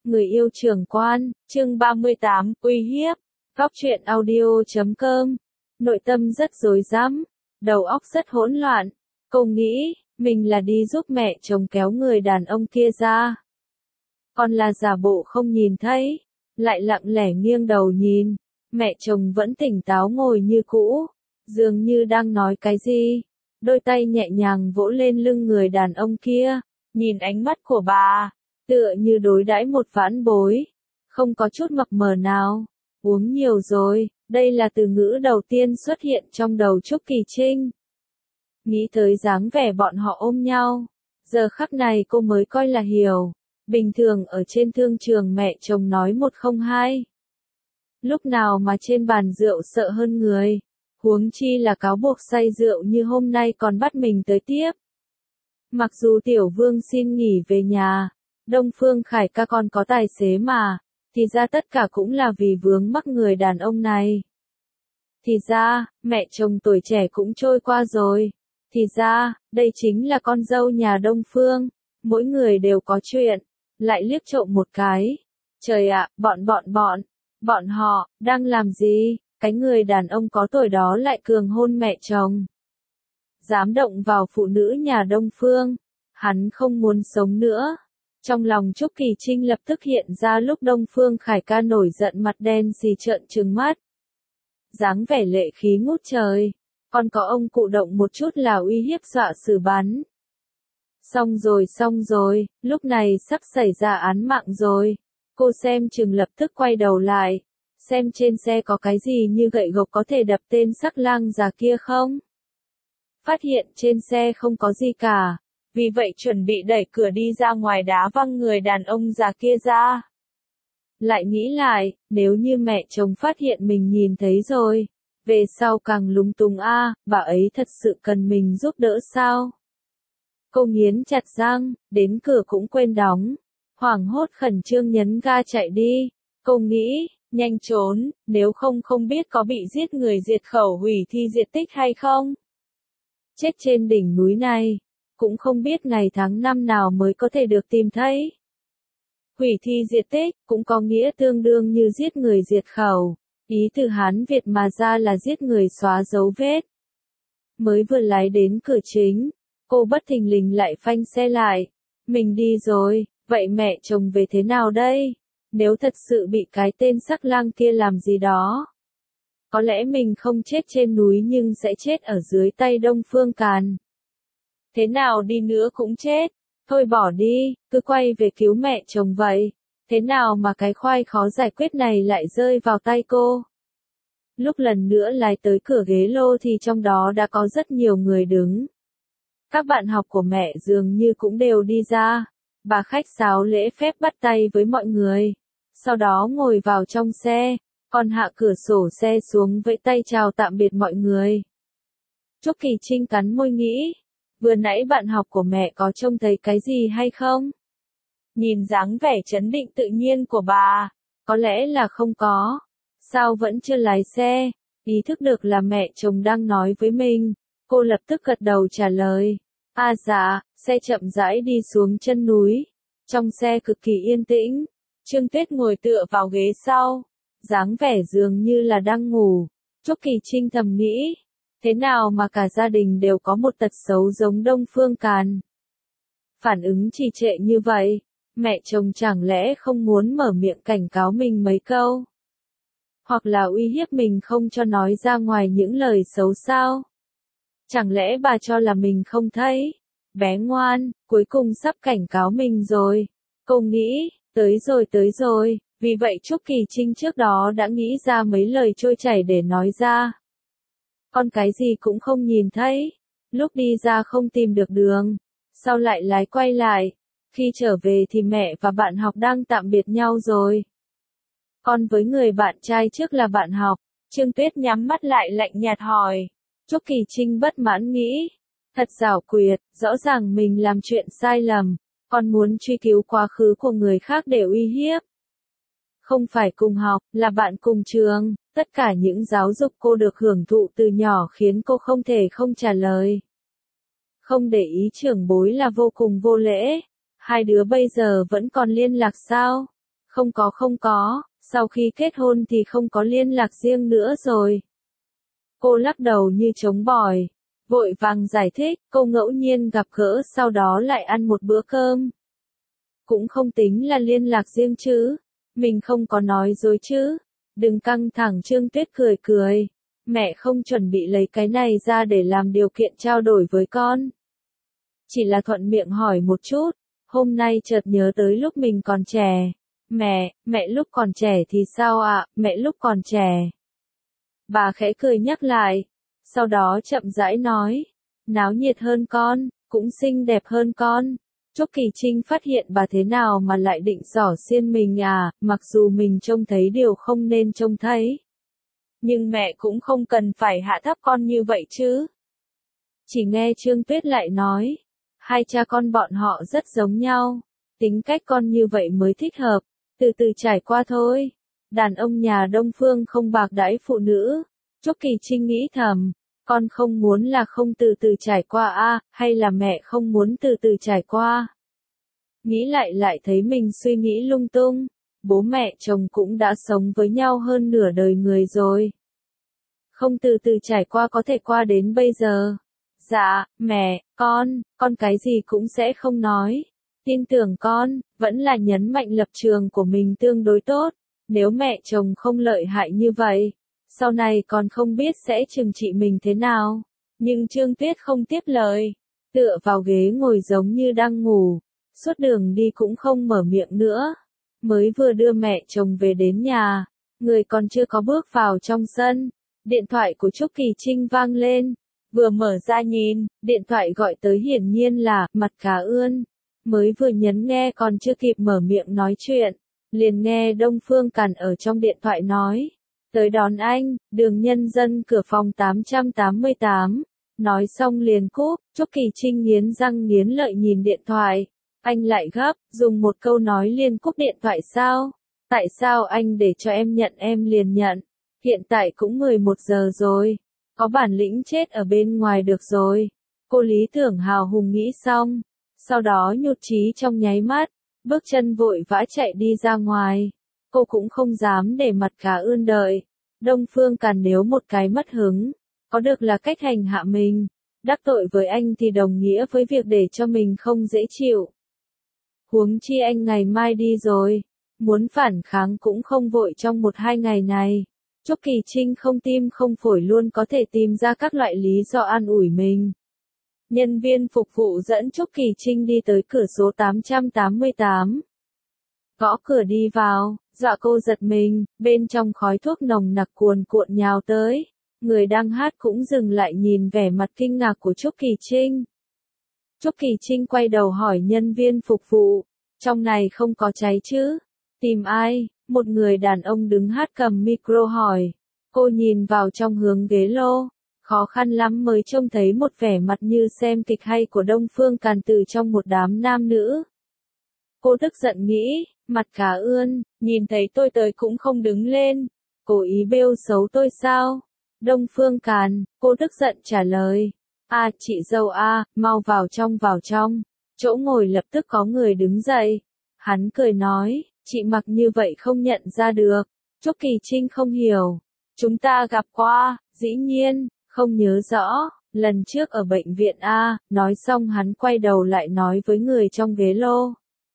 Người yêu trưởng quan, chương 38, uy hiếp. Góc truyện audio.com. Nội tâm rất rối rắm, đầu óc rất hỗn loạn. Cô nghĩ, mình là đi giúp mẹ chồng kéo người đàn ông kia ra. Còn là giả bộ không nhìn thấy, lại lặng lẽ nghiêng đầu nhìn. Mẹ chồng vẫn tỉnh táo ngồi như cũ, dường như đang nói cái gì. Đôi tay nhẹ nhàng vỗ lên lưng người đàn ông kia, nhìn ánh mắt của bà, tựa như đối đãi một vãn bối, không có chút mập mờ nào. Uống nhiều rồi, đây là từ ngữ đầu tiên xuất hiện trong đầu Trúc Kỳ Trinh. Nghĩ tới dáng vẻ bọn họ ôm nhau, giờ khắc này cô mới coi là hiểu. Bình thường ở trên thương trường mẹ chồng nói một không hai. Lúc nào mà trên bàn rượu sợ hơn người, huống chi là cáo buộc say rượu như hôm nay còn bắt mình tới tiếp. Mặc dù Tiểu Vương xin nghỉ về nhà, Đông Phương Khải ca còn có tài xế mà, thì ra tất cả cũng là vì vướng mắc người đàn ông này. Thì ra, mẹ chồng tuổi trẻ cũng trôi qua rồi. Thì ra, đây chính là con dâu nhà Đông Phương. Mỗi người đều có chuyện. Lại liếc trộm một cái. Trời ạ, bọn họ, đang làm gì? Cái người đàn ông có tuổi đó lại cường hôn mẹ chồng. Dám động vào phụ nữ nhà Đông Phương. Hắn không muốn sống nữa. Trong lòng Trúc Kỳ Trinh lập tức hiện ra lúc Đông Phương Khải ca nổi giận mặt đen xì trợn trừng mắt. Dáng vẻ lệ khí ngút trời. Còn có ông cụ động một chút là uy hiếp dọa xử bắn. Xong rồi, lúc này sắp xảy ra án mạng rồi. Cô xem chừng lập tức quay đầu lại. Xem trên xe có cái gì như gậy gộc có thể đập tên sắc lang già kia không? Phát hiện trên xe không có gì cả. Vì vậy chuẩn bị đẩy cửa đi ra ngoài đá văng người đàn ông già kia ra. Lại nghĩ lại, nếu như mẹ chồng phát hiện mình nhìn thấy rồi, về sau càng lúng túng bà ấy thật sự cần mình giúp đỡ sao? Cô nghiến chặt răng, đến cửa cũng quên đóng. Hoảng hốt khẩn trương nhấn ga chạy đi. Cô nghĩ, nhanh trốn, nếu không biết có bị giết người diệt khẩu hủy thi diệt tích hay không? Chết trên đỉnh núi này, cũng không biết ngày tháng năm nào mới có thể được tìm thấy. Hủy thi diệt tích, cũng có nghĩa tương đương như giết người diệt khẩu. Ý từ Hán Việt mà ra là giết người xóa dấu vết. Mới vừa lái đến cửa chính, cô bất thình lình lại phanh xe lại. Mình đi rồi, vậy mẹ chồng về thế nào đây? Nếu thật sự bị cái tên sắc lang kia làm gì đó. Có lẽ mình không chết trên núi nhưng sẽ chết ở dưới tay Đông Phương Càn. Thế nào đi nữa cũng chết. Thôi bỏ đi, cứ quay về cứu mẹ chồng vậy. Thế nào mà cái khoai khó giải quyết này lại rơi vào tay cô? Lúc lần nữa lái tới cửa ghế lô thì trong đó đã có rất nhiều người đứng. Các bạn học của mẹ dường như cũng đều đi ra. Bà khách sáo lễ phép bắt tay với mọi người. Sau đó ngồi vào trong xe, còn hạ cửa sổ xe xuống vẫy tay chào tạm biệt mọi người. Trúc Kỳ Trinh cắn môi nghĩ. Vừa nãy bạn học của mẹ có trông thấy cái gì hay không? Nhìn dáng vẻ trấn định tự nhiên của bà, có lẽ là không có. Sao vẫn chưa lái xe? Ý thức được là mẹ chồng đang nói với mình, cô lập tức gật đầu trả lời. Dạ, xe chậm rãi đi xuống chân núi. Trong xe cực kỳ yên tĩnh, Trương Tuyết ngồi tựa vào ghế sau, dáng vẻ dường như là đang ngủ. Trúc Kỳ Trinh thầm nghĩ. Thế nào mà cả gia đình đều có một tật xấu giống Đông Phương Càn? Phản ứng trì trệ như vậy, mẹ chồng chẳng lẽ không muốn mở miệng cảnh cáo mình mấy câu? Hoặc là uy hiếp mình không cho nói ra ngoài những lời xấu sao? Chẳng lẽ bà cho là mình không thấy? Bé ngoan, cuối cùng sắp cảnh cáo mình rồi. Cô nghĩ, tới rồi, vì vậy Trúc Kỳ Trinh trước đó đã nghĩ ra mấy lời trôi chảy để nói ra. Con cái gì cũng không nhìn thấy. Lúc đi ra không tìm được đường. Sau lại lái quay lại. Khi trở về thì mẹ và bạn học đang tạm biệt nhau rồi. Con với người bạn trai trước là bạn học. Trương Tuyết nhắm mắt lại lạnh nhạt hỏi. Trúc Kỳ Trinh bất mãn nghĩ. Thật giảo quyệt, rõ ràng mình làm chuyện sai lầm. Còn muốn truy cứu quá khứ của người khác để uy hiếp. Không phải cùng học, là bạn cùng trường. Tất cả những giáo dục cô được hưởng thụ từ nhỏ khiến cô không thể không trả lời. Không để ý trưởng bối là vô cùng vô lễ. Hai đứa bây giờ vẫn còn liên lạc sao? Không có, sau khi kết hôn thì không có liên lạc riêng nữa rồi. Cô lắc đầu như trống bỏi, vội vàng giải thích, cô ngẫu nhiên gặp gỡ sau đó lại ăn một bữa cơm. Cũng không tính là liên lạc riêng chứ, mình không có nói dối chứ. Đừng căng thẳng, Trương Tuyết cười cười. Mẹ không chuẩn bị lấy cái này ra để làm điều kiện trao đổi với con. Chỉ là thuận miệng hỏi một chút, hôm nay chợt nhớ tới lúc mình còn trẻ. Mẹ lúc còn trẻ thì sao ạ, mẹ lúc còn trẻ. Bà khẽ cười nhắc lại, sau đó chậm rãi nói, náo nhiệt hơn con, cũng xinh đẹp hơn con. Trúc Kỳ Trinh phát hiện bà thế nào mà lại định xỏ xiên mình à, mặc dù mình trông thấy điều không nên trông thấy. Nhưng mẹ cũng không cần phải hạ thấp con như vậy chứ. Chỉ nghe Trương Tuyết lại nói, hai cha con bọn họ rất giống nhau, tính cách con như vậy mới thích hợp, từ từ trải qua thôi. Đàn ông nhà Đông Phương không bạc đãi phụ nữ. Trúc Kỳ Trinh nghĩ thầm, con không muốn là không từ từ trải qua a, hay là mẹ không muốn từ từ trải qua. Nghĩ lại thấy mình suy nghĩ lung tung, bố mẹ chồng cũng đã sống với nhau hơn nửa đời người rồi. Không từ từ trải qua có thể qua đến bây giờ. Dạ, mẹ, con cái gì cũng sẽ không nói. Tin tưởng con, vẫn là nhấn mạnh lập trường của mình tương đối tốt. Nếu mẹ chồng không lợi hại như vậy, sau này con không biết sẽ trừng trị mình thế nào. Nhưng Trương Tuyết không tiếp lời, tựa vào ghế ngồi giống như đang ngủ, suốt đường đi cũng không mở miệng nữa. Mới vừa đưa mẹ chồng về đến nhà, người còn chưa có bước vào trong sân, điện thoại của Trúc Kỳ Trinh vang lên. Vừa mở ra nhìn, điện thoại gọi tới hiển nhiên là Mặt Cá Ươn. Mới vừa nhấn nghe còn chưa kịp mở miệng nói chuyện, liền nghe Đông Phương Càn ở trong điện thoại nói, tới đón anh, đường Nhân Dân cửa phòng 888. Nói xong liền cúp. Trúc Kỳ Trinh nghiến răng nghiến lợi nhìn điện thoại. Anh lại gấp, dùng một câu nói liền cúp điện thoại sao? Tại sao anh để cho em nhận em liền nhận? Hiện tại cũng 11 giờ rồi. Có bản lĩnh chết ở bên ngoài được rồi. Cô lý tưởng hào hùng nghĩ xong. Sau đó nhụt chí trong nháy mắt, bước chân vội vã chạy đi ra ngoài. Cô cũng không dám để Mặt Cá Ươn đợi. Đông Phương Càn nếu một cái mất hứng, có được là cách hành hạ mình. Đắc tội với anh thì đồng nghĩa với việc để cho mình không dễ chịu. Huống chi anh ngày mai đi rồi, muốn phản kháng cũng không vội trong 1-2 ngày này. Trúc Kỳ Trinh không tim không phổi luôn có thể tìm ra các loại lý do an ủi mình. Nhân viên phục vụ dẫn Trúc Kỳ Trinh đi tới cửa số 888. Gõ cửa đi vào, dọa cô giật mình, bên trong khói thuốc nồng nặc cuồn cuộn nhào tới. Người đang hát cũng dừng lại nhìn vẻ mặt kinh ngạc của Trúc Kỳ Trinh. Trúc Kỳ Trinh quay đầu hỏi nhân viên phục vụ, trong này không có cháy chứ? Tìm ai? Một người đàn ông đứng hát cầm micro hỏi. Cô nhìn vào trong hướng ghế lô, khó khăn lắm mới trông thấy một vẻ mặt như xem kịch hay của Đông Phương Càn từ trong một đám nam nữ. Cô tức giận nghĩ, Mặt Cá Ươn, nhìn thấy tôi tới cũng không đứng lên, cố ý bêu xấu tôi sao? Đông Phương Càn, cô tức giận trả lời. Chị dâu mau vào trong. Chỗ ngồi lập tức có người đứng dậy. Hắn cười nói, chị mặc như vậy không nhận ra được. Trúc Kỳ Trinh không hiểu. Chúng ta gặp qua, dĩ nhiên, không nhớ rõ, lần trước ở bệnh viện nói xong hắn quay đầu lại nói với người trong ghế lô.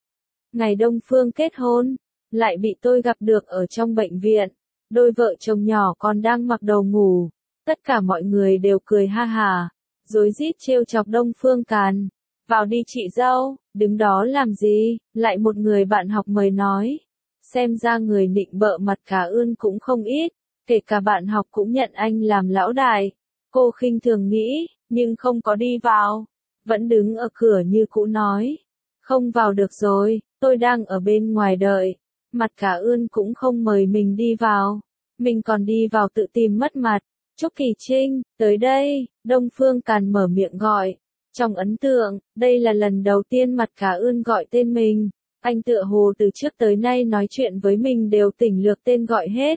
Ngày Đông Phương kết hôn, lại bị tôi gặp được ở trong bệnh viện. Đôi vợ chồng nhỏ còn đang mặc đồ ngủ. Tất cả mọi người đều cười ha hả, rối rít trêu chọc Đông Phương Càn. Vào đi chị dâu, đứng đó làm gì? Lại một người bạn học mời nói. Xem ra người nịnh bợ Mặt Cá Ươn cũng không ít, kể cả bạn học cũng nhận anh làm lão đại. Cô khinh thường nghĩ, nhưng không có đi vào. Vẫn đứng ở cửa như cũ nói. Không vào được rồi, tôi đang ở bên ngoài đợi. Mặt Cá Ươn cũng không mời mình đi vào. Mình còn đi vào tự tìm mất mặt. Trúc Kỳ Trinh, tới đây, Đông Phương Càn mở miệng gọi. Trong ấn tượng, đây là lần đầu tiên Mặt Cá Ươn gọi tên mình. Anh tựa hồ từ trước tới nay nói chuyện với mình đều tỉnh lược tên gọi hết.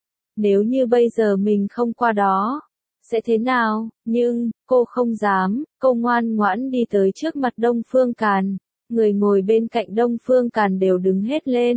Nếu như bây giờ mình không qua đó, sẽ thế nào? Nhưng, cô không dám, cô ngoan ngoãn đi tới trước mặt Đông Phương Càn. Người ngồi bên cạnh Đông Phương Càn đều đứng hết lên.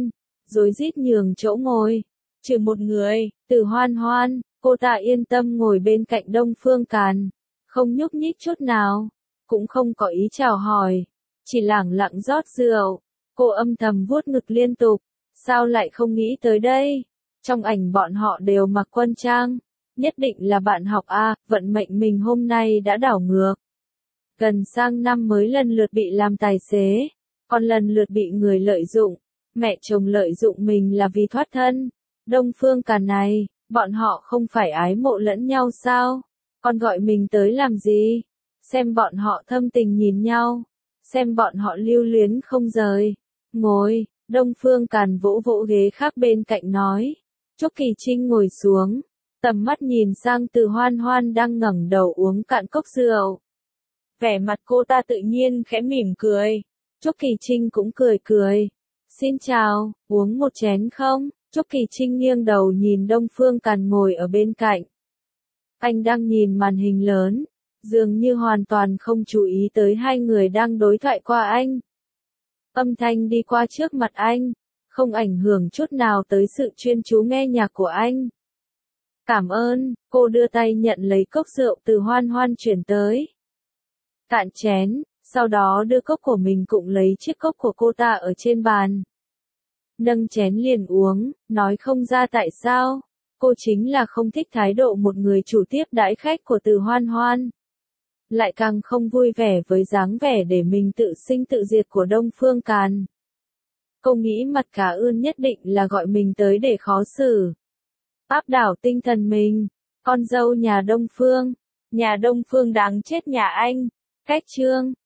rối rít nhường chỗ ngồi. Trừ một người, Từ Hoan Hoan, cô ta yên tâm ngồi bên cạnh Đông Phương Càn, không nhúc nhích chút nào, cũng không có ý chào hỏi, chỉ lẳng lặng rót rượu. Cô âm thầm vuốt ngực liên tục, sao lại không nghĩ tới đây? Trong ảnh bọn họ đều mặc quân trang, nhất định là bạn học A, vận mệnh mình hôm nay đã đảo ngược. Gần sang năm mới lần lượt bị làm tài xế, còn lần lượt bị người lợi dụng, mẹ chồng lợi dụng mình là vì thoát thân. Đông Phương Càn này, bọn họ không phải ái mộ lẫn nhau sao? Còn gọi mình tới làm gì? Xem bọn họ thâm tình nhìn nhau, xem bọn họ lưu luyến không rời. Ngồi, Đông Phương Càn vỗ vỗ ghế khác bên cạnh nói. Trúc Kỳ Trinh ngồi xuống, tầm mắt nhìn sang Từ Hoan Hoan đang ngẩng đầu uống cạn cốc rượu. Vẻ mặt cô ta tự nhiên khẽ mỉm cười. Trúc Kỳ Trinh cũng cười cười. Xin chào, uống một chén không? Trúc Kỳ Trinh nghiêng đầu nhìn Đông Phương Càn ngồi ở bên cạnh. Anh đang nhìn màn hình lớn, dường như hoàn toàn không chú ý tới hai người đang đối thoại qua anh. Âm thanh đi qua trước mặt anh, không ảnh hưởng chút nào tới sự chuyên chú nghe nhạc của anh. Cảm ơn, cô đưa tay nhận lấy cốc rượu Từ Hoan Hoan chuyển tới. Cạn chén, sau đó đưa cốc của mình cũng lấy chiếc cốc của cô ta ở trên bàn. Nâng chén liền uống, nói không ra tại sao. Cô chính là không thích thái độ một người chủ tiếp đãi khách của Từ Hoan Hoan. Lại càng không vui vẻ với dáng vẻ để mình tự sinh tự diệt của Đông Phương Càn. Cô nghĩ Mặt Cả Ươn nhất định là gọi mình tới để khó xử. Áp đảo tinh thần mình. Con dâu nhà Đông Phương. Nhà Đông Phương đáng chết nhà anh. Cách chương.